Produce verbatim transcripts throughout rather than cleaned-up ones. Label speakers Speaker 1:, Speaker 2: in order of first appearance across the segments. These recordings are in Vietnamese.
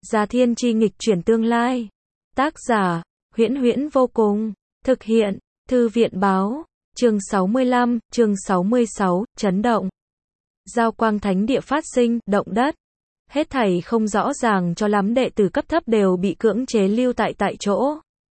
Speaker 1: Già thiên chi nghịch chuyển tương lai. Tác giả, Huyễn Huyễn vô cùng. Thực hiện, Thư viện báo. Chương sáu mươi lăm, chương sáu mươi sáu, chấn động. Giao quang thánh địa phát sinh, động đất. Hết thảy không rõ ràng cho lắm đệ tử cấp thấp đều bị cưỡng chế lưu tại tại chỗ.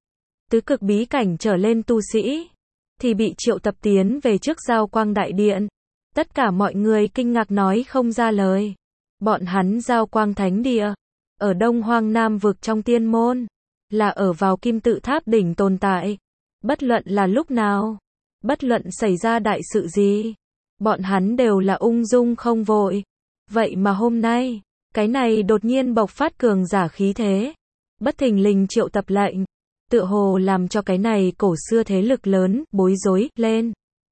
Speaker 1: Tứ cực bí cảnh trở lên tu sĩ, thì bị triệu tập tiến về trước giao quang đại điện. Tất cả mọi người kinh ngạc nói không ra lời. Bọn hắn giao quang thánh địa, ở Đông Hoang Nam vực trong tiên môn, là ở vào kim tự tháp đỉnh tồn tại. Bất luận là lúc nào, bất luận xảy ra đại sự gì, bọn hắn đều là ung dung không vội. Vậy mà hôm nay, cái này đột nhiên bộc phát cường giả khí thế, bất thình lình triệu tập lệnh, tựa hồ làm cho cái này cổ xưa thế lực lớn bối rối lên.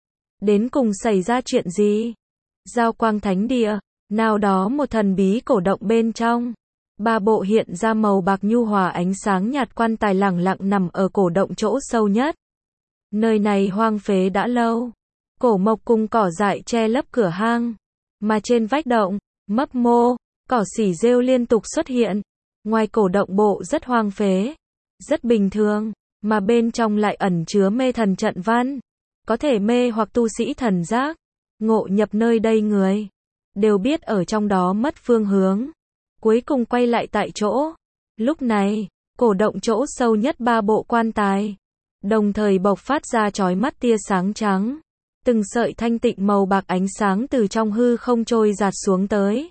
Speaker 1: Đến cùng xảy ra chuyện gì? Giao quang thánh địa, nào đó một thần bí cổ động bên trong, ba bộ hiện ra màu bạc nhu hòa ánh sáng nhạt quan tài lẳng lặng nằm ở cổ động chỗ sâu nhất. Nơi này hoang phế đã lâu, cổ mộc cùng cỏ dại che lấp cửa hang, mà trên vách động, mấp mô, cỏ xỉ rêu liên tục xuất hiện. Ngoài cổ động bộ rất hoang phế, rất bình thường, mà bên trong lại ẩn chứa mê thần trận văn, có thể mê hoặc tu sĩ thần giác. Ngộ nhập nơi đây người, đều biết ở trong đó mất phương hướng, cuối cùng quay lại tại chỗ. Lúc này, cổ động chỗ sâu nhất ba bộ quan tài, đồng thời bộc phát ra chói mắt tia sáng trắng. Từng sợi thanh tịnh màu bạc ánh sáng từ trong hư không trôi dạt xuống tới,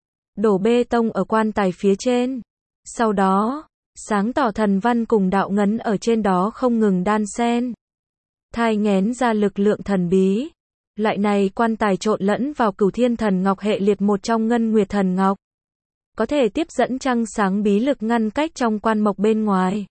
Speaker 1: đổ bê tông ở quan tài phía trên. Sau đó, sáng tỏ thần văn cùng đạo ngấn ở trên đó không ngừng đan xen, thai nghén ra lực lượng thần bí. Loại này quan tài trộn lẫn vào Cửu Thiên Thần Ngọc hệ liệt một trong Ngân Nguyệt Thần Ngọc, có thể tiếp dẫn trăng sáng bí lực ngăn cách trong quan mộc bên ngoài,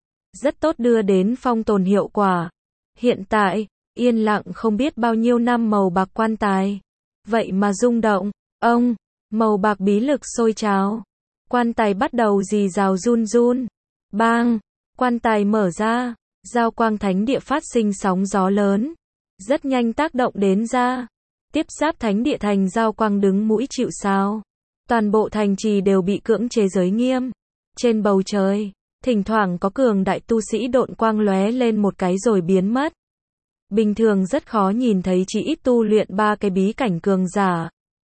Speaker 1: rất tốt đưa đến phong tồn hiệu quả. Hiện tại, yên lặng không biết bao nhiêu năm màu bạc quan tài, vậy mà rung động. Ông, màu bạc bí lực sôi trào, quan tài bắt đầu rì rào run run. Bang, quan tài mở ra, giao quang thánh địa phát sinh sóng gió lớn, rất nhanh tác động đến ra. Tiếp giáp thánh địa thành giao quang đứng mũi chịu sào. Toàn bộ thành trì đều bị cưỡng chế giới nghiêm. Trên bầu trời, thỉnh thoảng có cường đại tu sĩ độn quang lóe lên một cái rồi biến mất. Bình thường rất khó nhìn thấy chỉ ít tu luyện ba cái bí cảnh cường giả.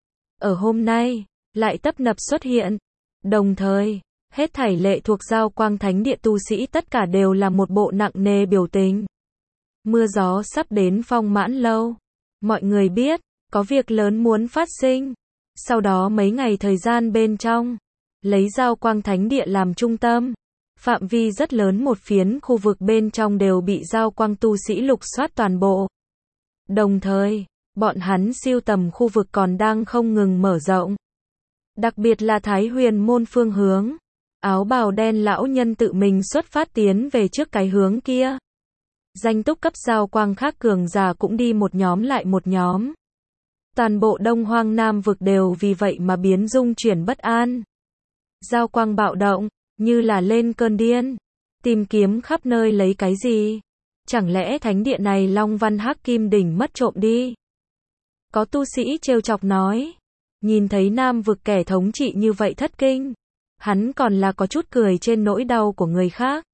Speaker 1: Ở hôm nay, lại tấp nập xuất hiện. Đồng thời, hết thảy lệ thuộc giao quang thánh địa tu sĩ tất cả đều là một bộ nặng nề biểu tình. Mưa gió sắp đến Phong Mãn Lâu. Mọi người biết, có việc lớn muốn phát sinh. Sau đó mấy ngày thời gian bên trong, lấy giao quang thánh địa làm trung tâm, phạm vi rất lớn một phiến khu vực bên trong đều bị giao quang tu sĩ lục soát toàn bộ. Đồng thời, bọn hắn siêu tầm khu vực còn đang không ngừng mở rộng. Đặc biệt là Thái Huyền môn phương hướng, áo bào đen lão nhân tự mình xuất phát tiến về trước cái hướng kia. Danh túc cấp giao quang khác cường giả cũng đi một nhóm lại một nhóm. Toàn bộ Đông Hoang Nam vực đều vì vậy mà biến dung chuyển bất an. Giao quang bạo động, như là lên cơn điên, tìm kiếm khắp nơi lấy cái gì? Chẳng lẽ thánh địa này Long Văn Hắc Kim Đỉnh mất trộm đi? Có tu sĩ trêu chọc nói, nhìn thấy Nam vực kẻ thống trị như vậy thất kinh, hắn còn là có chút cười trên nỗi đau của người khác.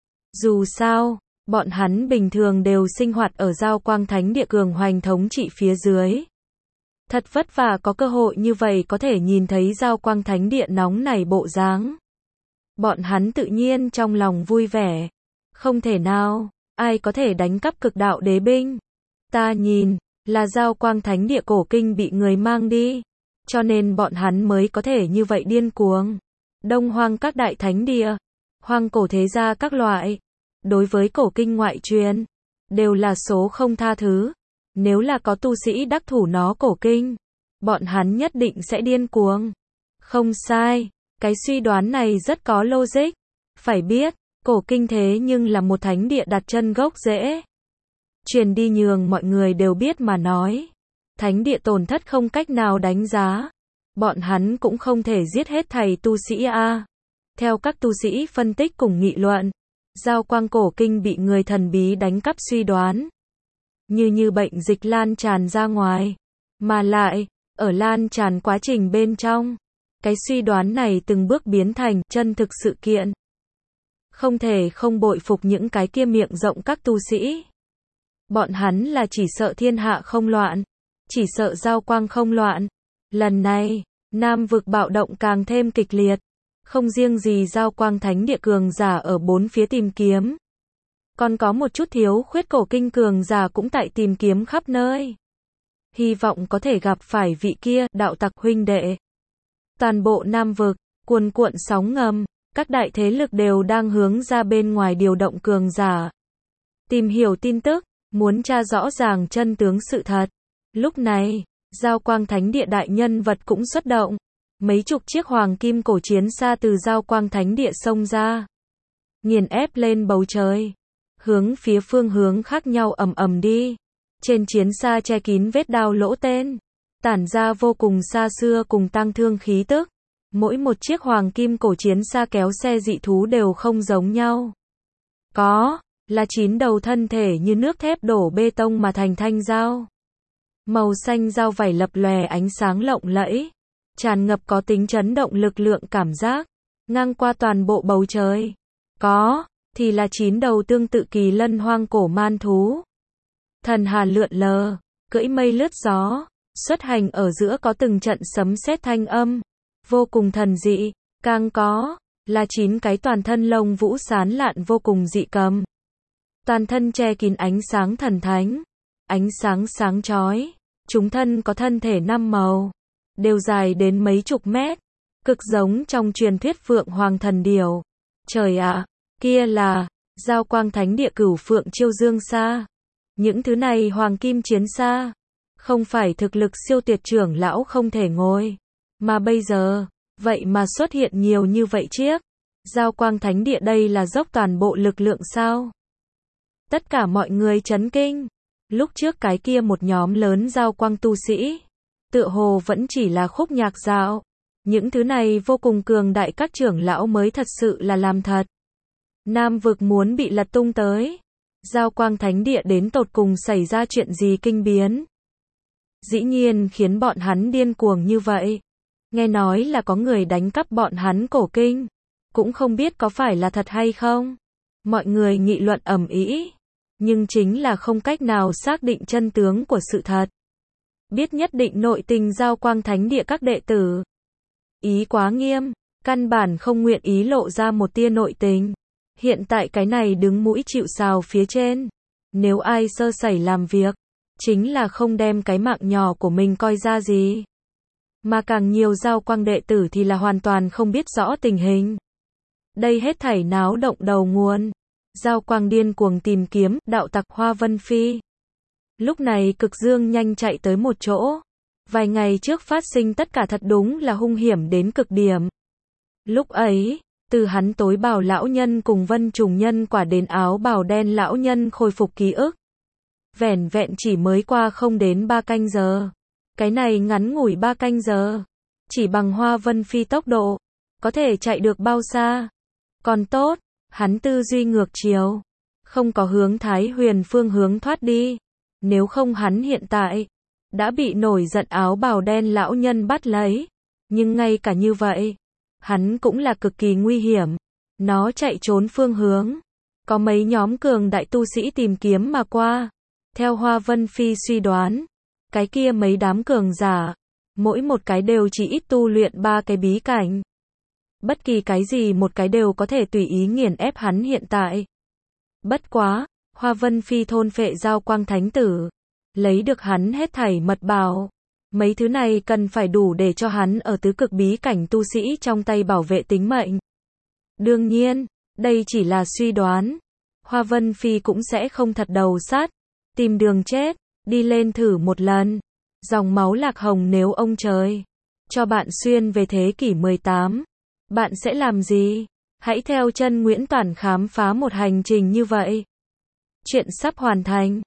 Speaker 1: Dù sao, bọn hắn bình thường đều sinh hoạt ở giao quang thánh địa cường hoành thống trị phía dưới. Thật vất vả có cơ hội như vậy có thể nhìn thấy giao quang thánh địa nóng nảy bộ dáng. Bọn hắn tự nhiên trong lòng vui vẻ. Không thể nào, ai có thể đánh cắp cực đạo đế binh. Ta nhìn, là giao quang thánh địa cổ kinh bị người mang đi. Cho nên bọn hắn mới có thể như vậy điên cuồng. Đông hoang các đại thánh địa, hoang cổ thế gia các loại, đối với cổ kinh ngoại truyền, đều là số không tha thứ. Nếu là có tu sĩ đắc thủ nó cổ kinh, bọn hắn nhất định sẽ điên cuồng. Không sai, cái suy đoán này rất có logic. Phải biết, cổ kinh thế nhưng là một thánh địa đặt chân gốc rễ. Truyền đi nhường mọi người đều biết mà nói. Thánh địa tổn thất không cách nào đánh giá. Bọn hắn cũng không thể giết hết thầy tu sĩ a. Theo các tu sĩ phân tích cùng nghị luận, giao quang cổ kinh bị người thần bí đánh cắp suy đoán. Như như bệnh dịch lan tràn ra ngoài. Mà lại, ở lan tràn quá trình bên trong, Cái suy đoán này từng bước biến thành chân thực sự kiện. Không thể không bội phục những cái kia miệng rộng các tu sĩ. Bọn hắn là chỉ sợ thiên hạ không loạn, chỉ sợ Giao Quang không loạn. Lần này, Nam vực bạo động càng thêm kịch liệt. Không riêng gì Giao Quang Thánh Địa cường giả ở bốn phía tìm kiếm. Còn có một chút thiếu khuyết cổ kinh cường giả cũng tại tìm kiếm khắp nơi. Hy vọng có thể gặp phải vị kia, đạo tặc huynh đệ. Toàn bộ Nam vực, cuồn cuộn sóng ngầm, các đại thế lực đều đang hướng ra bên ngoài điều động cường giả. Tìm hiểu tin tức, muốn tra rõ ràng chân tướng sự thật. Lúc này, Giao Quang Thánh Địa đại nhân vật cũng xuất động. Mấy chục chiếc hoàng kim cổ chiến xa từ Giao Quang Thánh Địa xông ra. Nghiền ép lên bầu trời. Hướng phía phương hướng khác nhau ầm ầm đi. Trên chiến xa che kín vết đao lỗ tên. Tản ra vô cùng xa xưa cùng tang thương khí tức. Mỗi một chiếc hoàng kim cổ chiến xa kéo xe dị thú đều không giống nhau. Có, là chín đầu thân thể như nước thép đổ bê tông mà thành thanh dao. Màu xanh dao vảy lập lòe ánh sáng lộng lẫy. Tràn ngập có tính chấn động lực lượng cảm giác. Ngang qua toàn bộ bầu trời. Có, thì là chín đầu tương tự kỳ lân hoang cổ man thú. Thần hà lượn lờ, cưỡi mây lướt gió. Xuất hành ở giữa có từng trận sấm sét thanh âm. Vô cùng thần dị. Càng có, là chín cái toàn thân lông vũ sán lạn vô cùng dị cầm. Toàn thân che kín ánh sáng thần thánh. Ánh sáng sáng chói. Chúng thân có thân thể năm màu. Đều dài đến mấy chục mét. Cực giống trong truyền thuyết Phượng Hoàng Thần Điểu. Trời ạ, kia là Giao Quang Thánh Địa Cửu Phượng Chiêu Dương Sa. Những thứ này hoàng kim chiến xa. Không phải thực lực siêu tuyệt trưởng lão không thể ngồi. Mà bây giờ, vậy mà xuất hiện nhiều như vậy chiếc. Giao Quang Thánh Địa đây là dốc toàn bộ lực lượng sao? Tất cả mọi người chấn kinh. Lúc trước cái kia một nhóm lớn Giao Quang tu sĩ. Tựa hồ vẫn chỉ là khúc nhạc dạo. Những thứ này vô cùng cường đại các trưởng lão mới thật sự là làm thật. Nam vực muốn bị lật tung tới. Giao Quang Thánh Địa đến tột cùng xảy ra chuyện gì kinh biến. Dĩ nhiên khiến bọn hắn điên cuồng như vậy. Nghe nói là có người đánh cắp bọn hắn cổ kinh. Cũng không biết có phải là thật hay không. Mọi người nghị luận ầm ĩ. Nhưng chính là không cách nào xác định chân tướng của sự thật. Biết nhất định nội tình Giao Quang Thánh Địa các đệ tử. Ý quá nghiêm, căn bản không nguyện ý lộ ra một tia nội tình. Hiện tại cái này đứng mũi chịu sào phía trên. Nếu ai sơ sẩy làm việc, chính là không đem cái mạng nhỏ của mình coi ra gì. Mà càng nhiều Giao Quang đệ tử thì là hoàn toàn không biết rõ tình hình. Đây hết thảy náo động đầu nguồn. Giao Quang điên cuồng tìm kiếm đạo tặc Hoa Vân Phi. Lúc này Cực Dương nhanh chạy tới một chỗ. Vài ngày trước phát sinh tất cả thật đúng là hung hiểm đến cực điểm. Lúc ấy, từ hắn tối bào lão nhân cùng Vân Trùng Nhân quả đến áo bào đen lão nhân khôi phục ký ức. Vẻn vẹn chỉ mới qua không đến ba canh giờ. Cái này ngắn ngủi ba canh giờ. Chỉ bằng Hoa Vân Phi tốc độ, có thể chạy được bao xa. Còn tốt, hắn tư duy ngược chiều. Không có hướng Thái Huyền phương hướng thoát đi. Nếu không hắn hiện tại đã bị nổi giận áo bào đen lão nhân bắt lấy. Nhưng ngay cả như vậy, hắn cũng là cực kỳ nguy hiểm. Nó chạy trốn phương hướng. Có mấy nhóm cường đại tu sĩ tìm kiếm mà qua. Theo Hoa Vân Phi suy đoán, cái kia mấy đám cường giả, mỗi một cái đều chỉ ít tu luyện ba cái bí cảnh. Bất kỳ cái gì một cái đều có thể tùy ý nghiền ép hắn hiện tại. Bất quá, Hoa Vân Phi thôn phệ Giao Quang Thánh Tử, lấy được hắn hết thảy mật bảo. Mấy thứ này cần phải đủ để cho hắn ở tứ cực bí cảnh tu sĩ trong tay bảo vệ tính mệnh. Đương nhiên, đây chỉ là suy đoán. Hoa Vân Phi cũng sẽ không thật đầu sát, tìm đường chết, đi lên thử một lần. Dòng máu lạc hồng nếu ông trời cho bạn xuyên về thế kỷ mười tám, bạn sẽ làm gì? Hãy theo chân Nguyễn Toản khám phá một hành trình như vậy. Chuyện sắp hoàn thành.